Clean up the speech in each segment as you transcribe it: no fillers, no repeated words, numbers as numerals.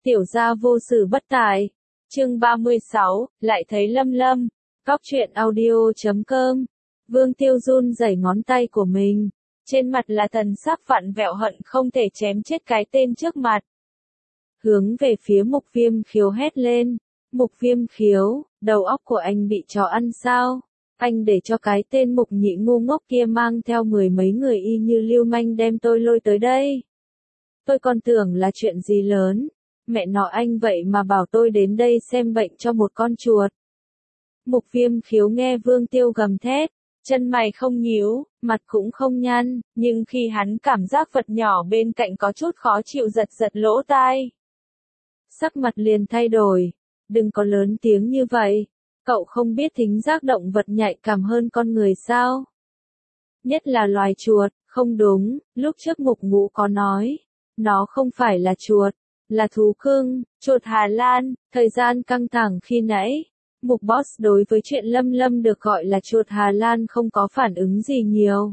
Tiểu gia vô sự bất tài. Chương 36, lại thấy Lâm Lâm. Góc truyện audio.com. Vương Tiêu run rẩy ngón tay của mình. Trên mặt là thần sắc vặn vẹo hận không thể chém chết cái tên trước mặt. Hướng về phía Mục Viêm Khiếu hét lên. Mục Viêm Khiếu, đầu óc của anh bị chó ăn sao? Anh để cho cái tên Mục Nhị ngu ngốc kia mang theo mười mấy người y như lưu manh đem tôi lôi tới đây. Tôi còn tưởng là chuyện gì lớn. Mẹ nó anh vậy mà bảo tôi đến đây xem bệnh cho một con chuột. Mục Viêm Khiếu nghe Vương Tiêu gầm thét, chân mày không nhíu, mặt cũng không nhăn, nhưng khi hắn cảm giác vật nhỏ bên cạnh có chút khó chịu giật giật lỗ tai. Sắc mặt liền thay đổi, đừng có lớn tiếng như vậy, cậu không biết thính giác động vật nhạy cảm hơn con người sao? Nhất là loài chuột, không đúng, lúc trước Mục Ngũ có nói, nó không phải là chuột. Là thú cưng, chuột Hà Lan. Thời gian căng thẳng khi nãy, Mục Boss đối với chuyện Lâm Lâm được gọi là chuột Hà Lan không có phản ứng gì nhiều.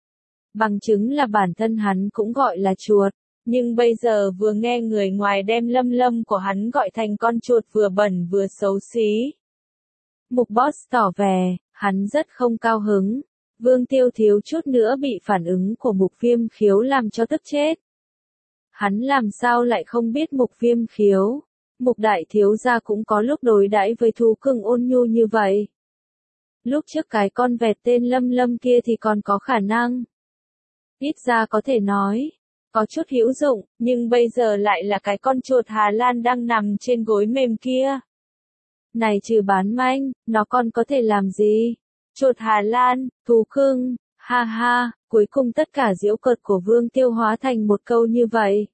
Bằng chứng là bản thân hắn cũng gọi là chuột, nhưng bây giờ vừa nghe người ngoài đem Lâm Lâm của hắn gọi thành con chuột vừa bẩn vừa xấu xí. Mục Boss tỏ vẻ, hắn rất không cao hứng. Vương Tiêu thiếu chút nữa bị phản ứng của Mục Viêm Khiếu làm cho tức chết. Hắn làm sao lại không biết Mục Viêm Khiếu? Mục đại thiếu gia cũng có lúc đối đãi với thú cưng ôn nhu như vậy. Lúc trước cái con vẹt tên Lâm Lâm kia thì còn có khả năng. Ít ra có thể nói, có chút hữu dụng, nhưng bây giờ lại là cái con chuột Hà Lan đang nằm trên gối mềm kia. Này trừ bán manh, nó còn có thể làm gì? Chuột Hà Lan, thú cưng, ha ha, cuối cùng tất cả giễu cợt của Vương Tiêu hóa thành một câu như vậy.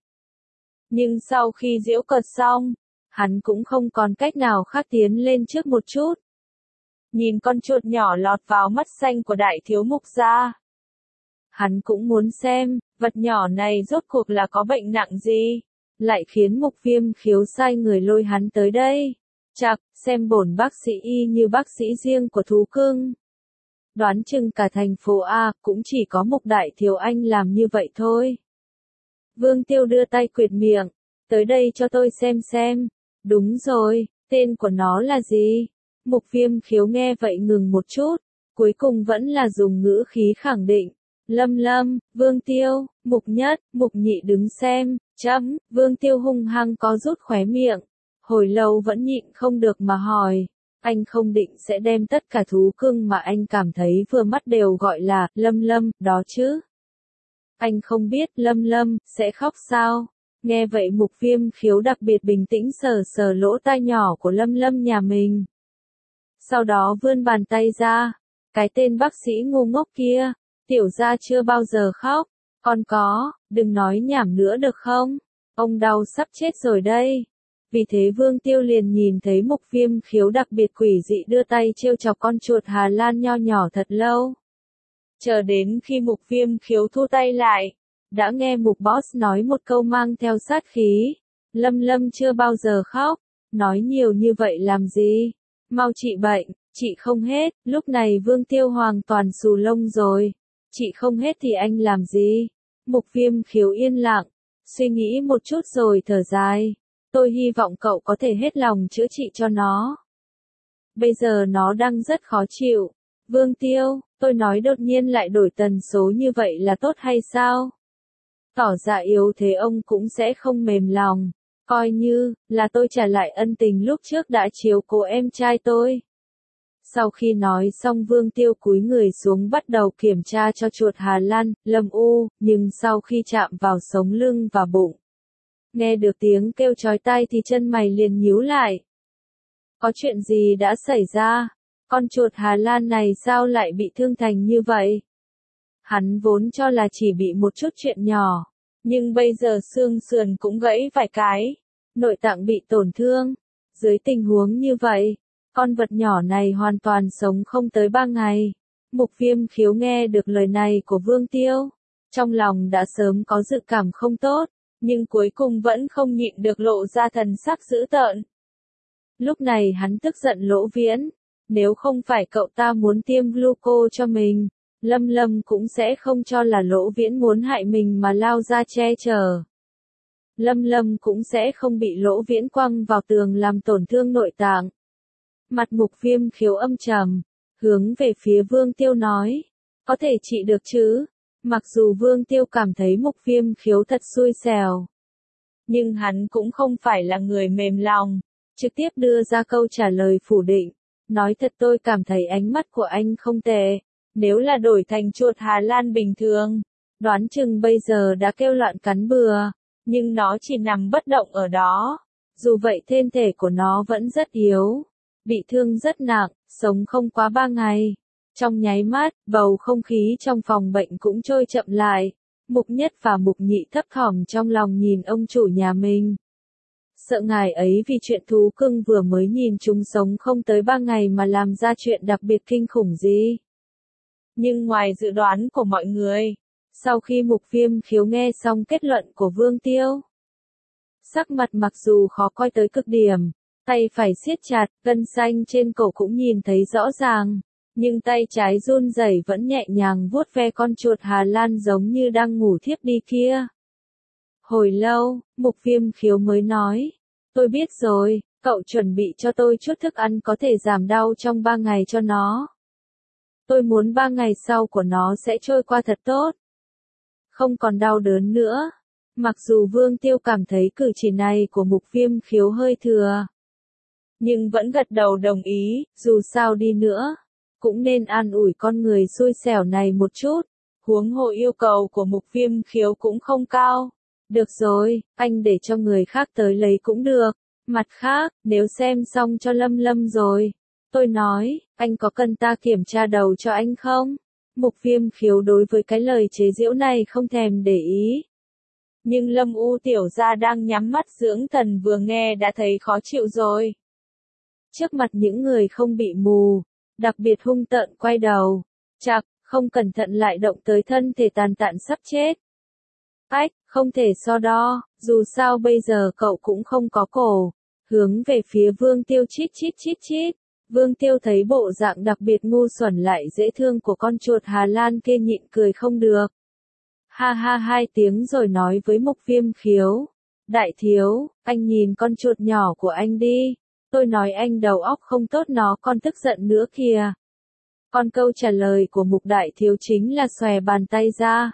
Nhưng sau khi giễu cợt xong, hắn cũng không còn cách nào khác tiến lên trước một chút. Nhìn con chuột nhỏ lọt vào mắt xanh của đại thiếu Mục gia. Hắn cũng muốn xem, vật nhỏ này rốt cuộc là có bệnh nặng gì, lại khiến Mục Viêm Khiếu sai người lôi hắn tới đây. Chạc, xem bổn bác sĩ y như bác sĩ riêng của thú cưng. Đoán chừng cả thành phố A cũng chỉ có Mục đại thiếu anh làm như vậy thôi. Vương Tiêu đưa tay quệt miệng, tới đây cho tôi xem. Đúng rồi, tên của nó là gì? Mục Viêm Khiếu nghe vậy ngừng một chút, cuối cùng vẫn là dùng ngữ khí khẳng định. Lâm Lâm, Vương Tiêu, Mục Nhất, Mục Nhị đứng xem, Vương Tiêu hung hăng có rút khóe miệng, hồi lâu vẫn nhịn không được mà hỏi. Anh không định sẽ đem tất cả thú cưng mà anh cảm thấy vừa mắt đều gọi là Lâm Lâm, đó chứ? Anh không biết Lâm Lâm sẽ khóc sao? Nghe vậy Mục Viêm Khiếu đặc biệt bình tĩnh sờ sờ lỗ tai nhỏ của Lâm Lâm nhà mình. Sau đó vươn bàn tay ra. Cái tên bác sĩ ngu ngốc kia, tiểu gia chưa bao giờ khóc. Còn có, đừng nói nhảm nữa được không? Ông đau sắp chết rồi đây. Vì thế Vương Tiêu liền nhìn thấy Mục Viêm Khiếu đặc biệt quỷ dị đưa tay trêu chọc con chuột Hà Lan nho nhỏ thật lâu. Chờ đến khi Mục Viêm Khiếu thu tay lại, đã nghe Mục Boss nói một câu mang theo sát khí. Lâm Lâm chưa bao giờ khóc, nói nhiều như vậy làm gì? Mau trị bệnh, trị không hết. Lúc này Vương Tiêu hoàn toàn xù lông rồi. Trị không hết thì anh làm gì? Mục Viêm Khiếu yên lặng, suy nghĩ một chút rồi thở dài. Tôi hy vọng cậu có thể hết lòng chữa trị cho nó. Bây giờ nó đang rất khó chịu. Vương Tiêu, tôi nói đột nhiên lại đổi tần số như vậy là tốt hay sao? Tỏ ra yếu thế ông cũng sẽ không mềm lòng. Coi như là tôi trả lại ân tình lúc trước đã chiếu cố em trai tôi. Sau khi nói xong Vương Tiêu cúi người xuống bắt đầu kiểm tra cho chuột Hà Lan, Lâm U, nhưng sau khi chạm vào sống lưng và bụng. Nghe được tiếng kêu chói tai thì chân mày liền nhíu lại. Có chuyện gì đã xảy ra? Con chuột Hà Lan này sao lại bị thương thành như vậy? Hắn vốn cho là chỉ bị một chút chuyện nhỏ, nhưng bây giờ xương sườn cũng gãy vài cái, nội tạng bị tổn thương. Dưới tình huống như vậy, con vật nhỏ này hoàn toàn sống không tới 3 ngày. Mục Viêm Khiếu nghe được lời này của Vương Tiêu, trong lòng đã sớm có dự cảm không tốt, nhưng cuối cùng vẫn không nhịn được lộ ra thần sắc dữ tợn. Lúc này hắn tức giận Lỗ Viễn, nếu không phải cậu ta muốn tiêm gluco cho mình, Lâm Lâm cũng sẽ không cho là Lỗ Viễn muốn hại mình mà lao ra che chở. Lâm Lâm cũng sẽ không bị Lỗ Viễn quăng vào tường làm tổn thương nội tạng. Mặt Mục Viêm Khiếu âm trầm, hướng về phía Vương Tiêu nói, có thể trị được chứ? Mặc dù Vương Tiêu cảm thấy Mục Viêm Khiếu thật xui xẻo, nhưng hắn cũng không phải là người mềm lòng, trực tiếp đưa ra câu trả lời phủ định. Nói thật tôi cảm thấy ánh mắt của anh không tệ, nếu là đổi thành chuột Hà Lan bình thường, đoán chừng bây giờ đã kêu loạn cắn bừa, nhưng nó chỉ nằm bất động ở đó. Dù vậy thân thể của nó vẫn rất yếu, bị thương rất nặng, sống không quá 3 ngày. Trong nháy mắt, bầu không khí trong phòng bệnh cũng trôi chậm lại. Mục Nhất và Mục Nhị thấp thỏm trong lòng nhìn ông chủ nhà mình. Sợ ngài ấy vì chuyện thú cưng vừa mới nhìn chúng sống không tới 3 ngày mà làm ra chuyện đặc biệt kinh khủng gì. Nhưng ngoài dự đoán của mọi người, sau khi Mục Viêm Khiếu nghe xong kết luận của Vương Tiêu, sắc mặt mặc dù khó coi tới cực điểm, tay phải siết chặt, gân xanh trên cổ cũng nhìn thấy rõ ràng, nhưng tay trái run rẩy vẫn nhẹ nhàng vuốt ve con chuột Hà Lan giống như đang ngủ thiếp đi kia. Hồi lâu, Mục Viêm Khiếu mới nói, tôi biết rồi, cậu chuẩn bị cho tôi chút thức ăn có thể giảm đau trong 3 ngày cho nó. Tôi muốn 3 ngày sau của nó sẽ trôi qua thật tốt. Không còn đau đớn nữa. Mặc dù Vương Tiêu cảm thấy cử chỉ này của Mục Viêm Khiếu hơi thừa, nhưng vẫn gật đầu đồng ý, dù sao đi nữa, cũng nên an ủi con người xui xẻo này một chút. Huống hồ yêu cầu của Mục Viêm Khiếu cũng không cao. Được rồi, anh để cho người khác tới lấy cũng được. Mặt khác, nếu xem xong cho Lâm Lâm rồi, tôi nói, anh có cần ta kiểm tra đầu cho anh không? Mục Viêm Khiếu đối với cái lời chế giễu này không thèm để ý. Nhưng Lâm U tiểu gia đang nhắm mắt dưỡng thần vừa nghe đã thấy khó chịu rồi. Trước mặt những người không bị mù, đặc biệt hung tợn quay đầu, chạc, không cẩn thận lại động tới thân thể tàn tạn sắp chết. Ách, không thể so đo, dù sao bây giờ cậu cũng không có cổ. Hướng về phía Vương Tiêu chít chít chít chít. Vương Tiêu thấy bộ dạng đặc biệt ngu xuẩn lại dễ thương của con chuột Hà Lan kia nhịn cười không được. Ha ha 2 tiếng rồi nói với Mục Viêm Khiếu. Đại thiếu, anh nhìn con chuột nhỏ của anh đi. Tôi nói anh đầu óc không tốt nó còn tức giận nữa kìa. Còn câu trả lời của Mục Đại thiếu chính là xòe bàn tay ra.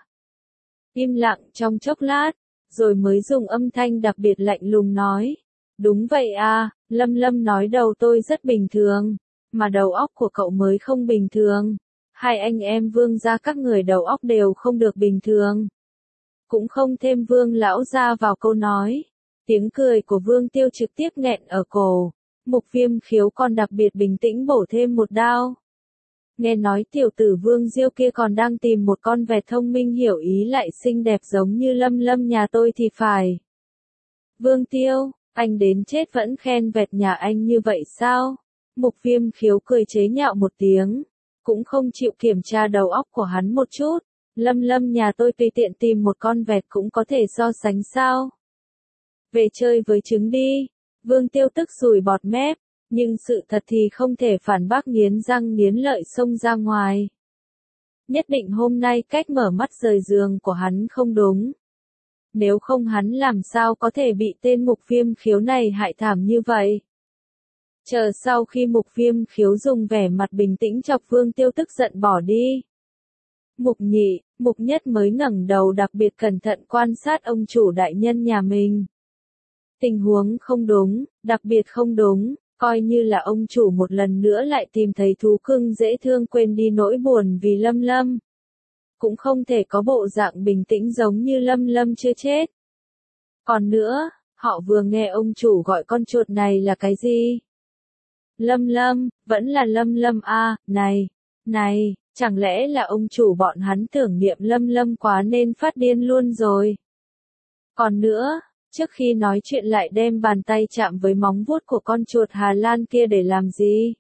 Im lặng trong chốc lát, rồi mới dùng âm thanh đặc biệt lạnh lùng nói. Đúng vậy à, Lâm Lâm nói đầu tôi rất bình thường, mà đầu óc của cậu mới không bình thường. Hai anh em Vương gia các người đầu óc đều không được bình thường. Cũng không thêm Vương lão gia vào câu nói. Tiếng cười của Vương Tiêu trực tiếp nghẹn ở cổ. Mục Viêm Khiếu còn đặc biệt bình tĩnh bổ thêm một đao. Nghe nói tiểu tử Vương Diêu kia còn đang tìm một con vẹt thông minh hiểu ý lại xinh đẹp giống như Lâm Lâm nhà tôi thì phải. Vương Tiêu, anh đến chết vẫn khen vẹt nhà anh như vậy sao? Mục Viêm Khiếu cười chế nhạo một tiếng, cũng không chịu kiểm tra đầu óc của hắn một chút. Lâm Lâm nhà tôi tùy tiện tìm một con vẹt cũng có thể so sánh sao? Về chơi với trứng đi. Vương Tiêu tức sùi bọt mép, nhưng sự thật thì không thể phản bác, nghiến răng nghiến lợi xông ra ngoài. Nhất định hôm nay cách mở mắt rời giường của hắn không đúng. Nếu không hắn làm sao có thể bị tên Mục Viêm Khiếu này hại thảm như vậy. Chờ sau khi Mục Viêm Khiếu dùng vẻ mặt bình tĩnh chọc Vương Tiêu tức giận bỏ đi. Mục Nhị, Mục Nhất mới ngẩng đầu đặc biệt cẩn thận quan sát ông chủ đại nhân nhà mình. Tình huống không đúng, đặc biệt không đúng, coi như là ông chủ một lần nữa lại tìm thấy thú cưng dễ thương quên đi nỗi buồn vì Lâm Lâm. Cũng không thể có bộ dạng bình tĩnh giống như Lâm Lâm chưa chết. Còn nữa, họ vừa nghe ông chủ gọi con chuột này là cái gì? Lâm Lâm, vẫn là Lâm Lâm à, này, chẳng lẽ là ông chủ bọn hắn tưởng niệm Lâm Lâm quá nên phát điên luôn rồi. Còn nữa, trước khi nói chuyện lại đem bàn tay chạm với móng vuốt của con chuột Hà Lan kia để làm gì?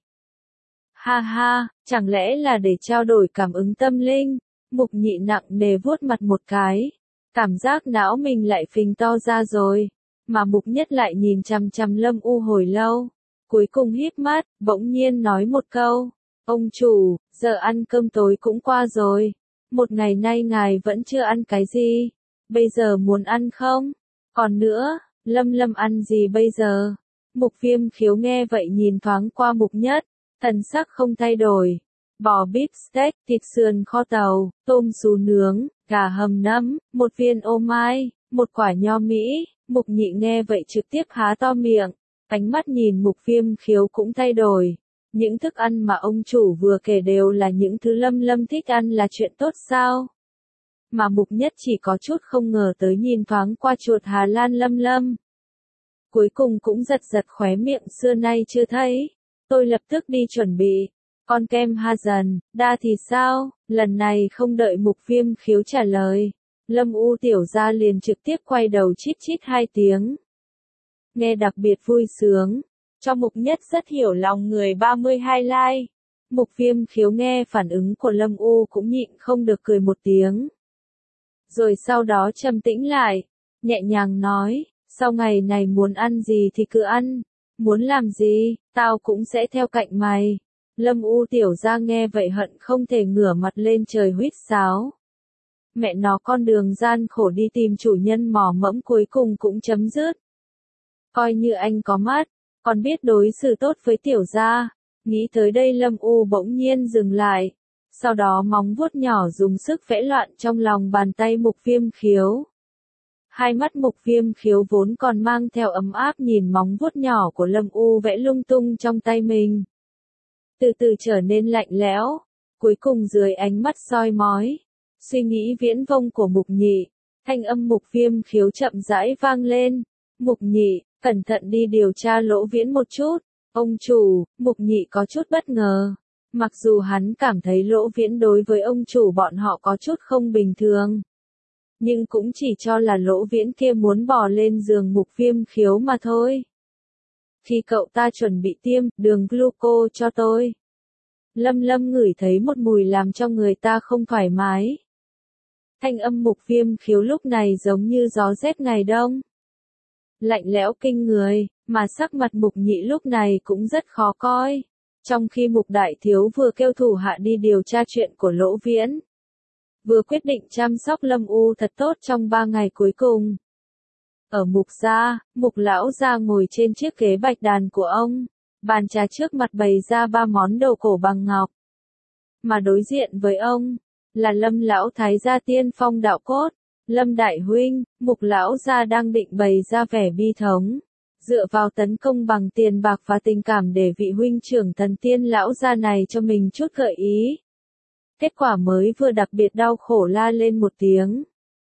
Ha ha, chẳng lẽ là để trao đổi cảm ứng tâm linh? Mục Nhị nặng nề vuốt mặt một cái. Cảm giác não mình lại phình to ra rồi. Mà Mục Nhất lại nhìn chằm chằm Lâm U hồi lâu. Cuối cùng híp mắt, bỗng nhiên nói một câu. Ông chủ, giờ ăn cơm tối cũng qua rồi. Một ngày nay ngài vẫn chưa ăn cái gì. Bây giờ muốn ăn không? Còn nữa, Lâm Lâm ăn gì bây giờ? Mục Viêm Khiếu nghe vậy nhìn thoáng qua Mục Nhất, thần sắc không thay đổi. Bò bít steak, thịt sườn kho tàu, tôm sú nướng, gà hầm nấm, một viên ô mai, một quả nho Mỹ. Mục Nhị nghe vậy trực tiếp há to miệng, ánh mắt nhìn Mục Viêm Khiếu cũng thay đổi. Những thức ăn mà ông chủ vừa kể đều là những thứ Lâm Lâm thích ăn là chuyện tốt sao? Mà Mục Nhất chỉ có chút không ngờ tới nhìn thoáng qua chuột Hà Lan Lâm Lâm. Cuối cùng cũng giật giật khóe miệng xưa nay chưa thấy. Tôi lập tức đi chuẩn bị. Con kem ha dần, đa thì sao? Lần này không đợi Mục Viêm Khiếu trả lời. Lâm U tiểu gia liền trực tiếp quay đầu chít chít 2 tiếng. Nghe đặc biệt vui sướng. Cho Mục Nhất rất hiểu lòng người 32 like. Mục Viêm Khiếu nghe phản ứng của Lâm U cũng nhịn không được cười một tiếng. Rồi sau đó trầm tĩnh lại, nhẹ nhàng nói, sau ngày này muốn ăn gì thì cứ ăn, muốn làm gì, tao cũng sẽ theo cạnh mày. Lâm U tiểu gia nghe vậy hận không thể ngửa mặt lên trời huýt sáo. Mẹ nó con đường gian khổ đi tìm chủ nhân mò mẫm cuối cùng cũng chấm dứt. Coi như anh có mắt, còn biết đối xử tốt với tiểu gia. Nghĩ tới đây Lâm U bỗng nhiên dừng lại. Sau đó móng vuốt nhỏ dùng sức vẽ loạn trong lòng bàn tay Mục Viêm Khiếu. Hai mắt Mục Viêm Khiếu vốn còn mang theo ấm áp nhìn móng vuốt nhỏ của Lâm U vẽ lung tung trong tay mình. Từ từ trở nên lạnh lẽo, cuối cùng dưới ánh mắt soi mói, suy nghĩ viễn vông của Mục Nhị, thanh âm Mục Viêm Khiếu chậm rãi vang lên. Mục Nhị, cẩn thận đi điều tra Lỗ Viễn một chút. Ông chủ, Mục Nhị có chút bất ngờ. Mặc dù hắn cảm thấy Lỗ Viễn đối với ông chủ bọn họ có chút không bình thường. Nhưng cũng chỉ cho là Lỗ Viễn kia muốn bò lên giường Mục Viêm Khiếu mà thôi. Khi cậu ta chuẩn bị tiêm đường gluco cho tôi. Lâm Lâm ngửi thấy một mùi làm cho người ta không thoải mái. Thanh âm Mục Viêm Khiếu lúc này giống như gió rét ngày đông. Lạnh lẽo kinh người, mà sắc mặt Mục Nhị lúc này cũng rất khó coi. Trong khi Mục Đại Thiếu vừa kêu thủ hạ đi điều tra chuyện của Lỗ Viễn, vừa quyết định chăm sóc Lâm U thật tốt trong 3 ngày cuối cùng. Ở Mục gia, Mục lão gia ngồi trên chiếc ghế bạch đàn của ông, bàn trà trước mặt bày ra 3 món đồ cổ bằng ngọc. Mà đối diện với ông, là Lâm lão thái gia tiên phong đạo cốt. Lâm đại huynh, Mục lão gia đang định bày ra vẻ bi thống, dựa vào tấn công bằng tiền bạc và tình cảm để vị huynh trưởng thần tiên lão gia này cho mình chút gợi ý. Kết quả mới vừa đặc biệt đau khổ la lên một tiếng,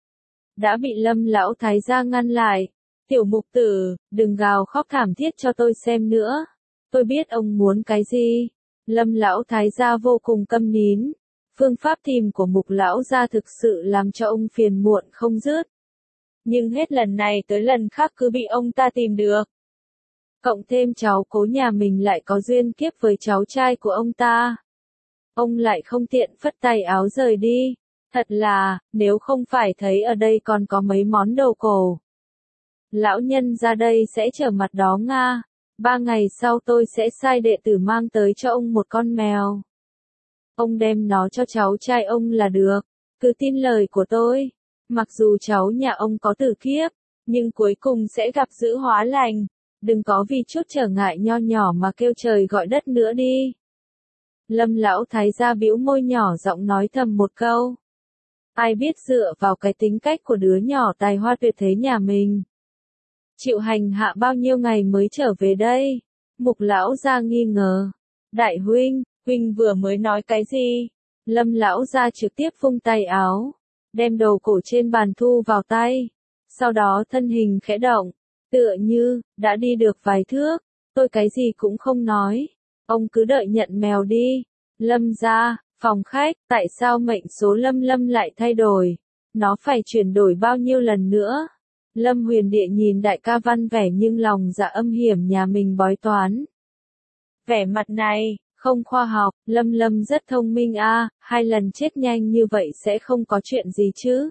đã bị Lâm lão thái gia ngăn lại. Tiểu Mục tử, đừng gào khóc thảm thiết cho tôi xem nữa. Tôi biết ông muốn cái gì. Lâm lão thái gia vô cùng câm nín. Phương pháp tìm của Mục lão gia thực sự làm cho ông phiền muộn không dứt. Nhưng hết lần này tới lần khác cứ bị ông ta tìm được. Cộng thêm cháu cố nhà mình lại có duyên kiếp với cháu trai của ông ta. Ông lại không tiện phất tay áo rời đi. Thật là, nếu không phải thấy ở đây còn có mấy món đồ cổ. Lão nhân ra đây sẽ trở mặt đó Nga. 3 ngày sau tôi sẽ sai đệ tử mang tới cho ông một con mèo. Ông đem nó cho cháu trai ông là được. Cứ tin lời của tôi. Mặc dù cháu nhà ông có tử kiếp, nhưng cuối cùng sẽ gặp dữ hóa lành. Đừng có vì chút trở ngại nho nhỏ mà kêu trời gọi đất nữa đi. Lâm lão thái gia bĩu môi nhỏ giọng nói thầm một câu. Ai biết dựa vào cái tính cách của đứa nhỏ tài hoa tuyệt thế nhà mình, chịu hành hạ bao nhiêu ngày mới trở về đây. Mục lão gia nghi ngờ. Đại huynh, huynh vừa mới nói cái gì? Lâm lão gia trực tiếp vung tay áo, đem đồ cổ trên bàn thu vào tay. Sau đó thân hình khẽ động, tựa như đã đi được vài thước. Tôi cái gì cũng không nói. Ông cứ đợi nhận mèo đi. Lâm gia, phòng khách, tại sao mệnh số Lâm Lâm lại thay đổi? Nó phải chuyển đổi bao nhiêu lần nữa? Lâm Huyền Địa nhìn đại ca văn vẻ nhưng lòng dạ âm hiểm nhà mình bói toán. Vẻ mặt này, không khoa học, Lâm Lâm rất thông minh a, 2 lần chết nhanh như vậy sẽ không có chuyện gì chứ?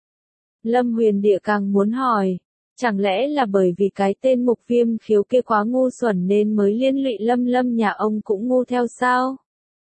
Lâm Huyền Địa càng muốn hỏi, chẳng lẽ là bởi vì cái tên Mục Viêm Khiếu kia quá ngu xuẩn nên mới liên lụy Lâm Lâm nhà ông cũng ngu theo sao?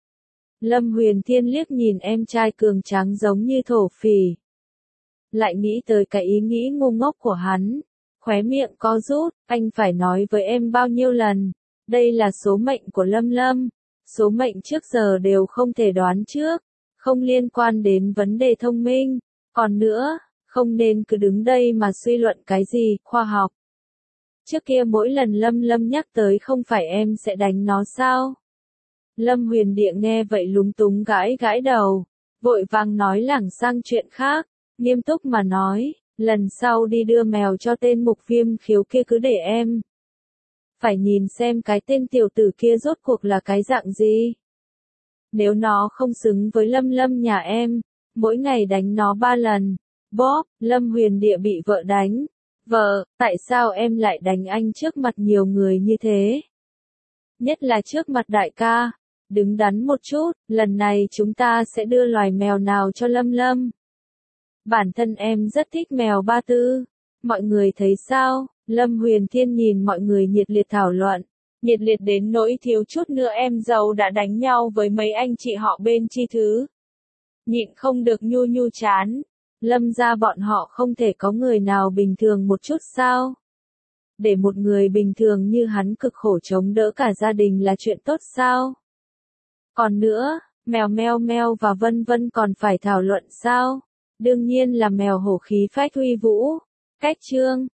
Lâm Huyền Thiên liếc nhìn em trai cường tráng giống như thổ phỉ. Lại nghĩ tới cái ý nghĩ ngu ngốc của hắn, Khóe miệng co rút, anh phải nói với em bao nhiêu lần. Đây là số mệnh của Lâm Lâm. Số mệnh trước giờ đều không thể đoán trước. Không liên quan đến vấn đề thông minh. Còn nữa, không nên cứ đứng đây mà suy luận cái gì, khoa học. Trước kia mỗi lần Lâm Lâm nhắc tới không phải em sẽ đánh nó sao? Lâm Huyền Địa nghe vậy lúng túng gãi gãi đầu. Vội vàng nói lảng sang chuyện khác. Nghiêm túc mà nói, lần sau đi đưa mèo cho tên Mục Viêm Khiếu kia cứ để em. Phải nhìn xem cái tên tiểu tử kia rốt cuộc là cái dạng gì. Nếu nó không xứng với Lâm Lâm nhà em, mỗi ngày đánh nó 3 lần. Bóp, Lâm Huyền Địa bị vợ đánh. Vợ, tại sao em lại đánh anh trước mặt nhiều người như thế? Nhất là trước mặt đại ca. Đứng đắn một chút, lần này chúng ta sẽ đưa loài mèo nào cho Lâm Lâm. Bản thân em rất thích mèo Ba Tư. Mọi người thấy sao? Lâm Huyền Thiên nhìn mọi người nhiệt liệt thảo luận. Nhiệt liệt đến nỗi thiếu chút nữa em dâu đã đánh nhau với mấy anh chị họ bên Chi Thứ. Nhịn không được nhu nhu chán. Lâm gia bọn họ không thể có người nào bình thường một chút sao? Để một người bình thường như hắn cực khổ chống đỡ cả gia đình là chuyện tốt sao? Còn nữa, mèo meo meo và vân vân còn phải thảo luận sao? Đương nhiên là mèo hổ khí phách huy vũ. Cách chương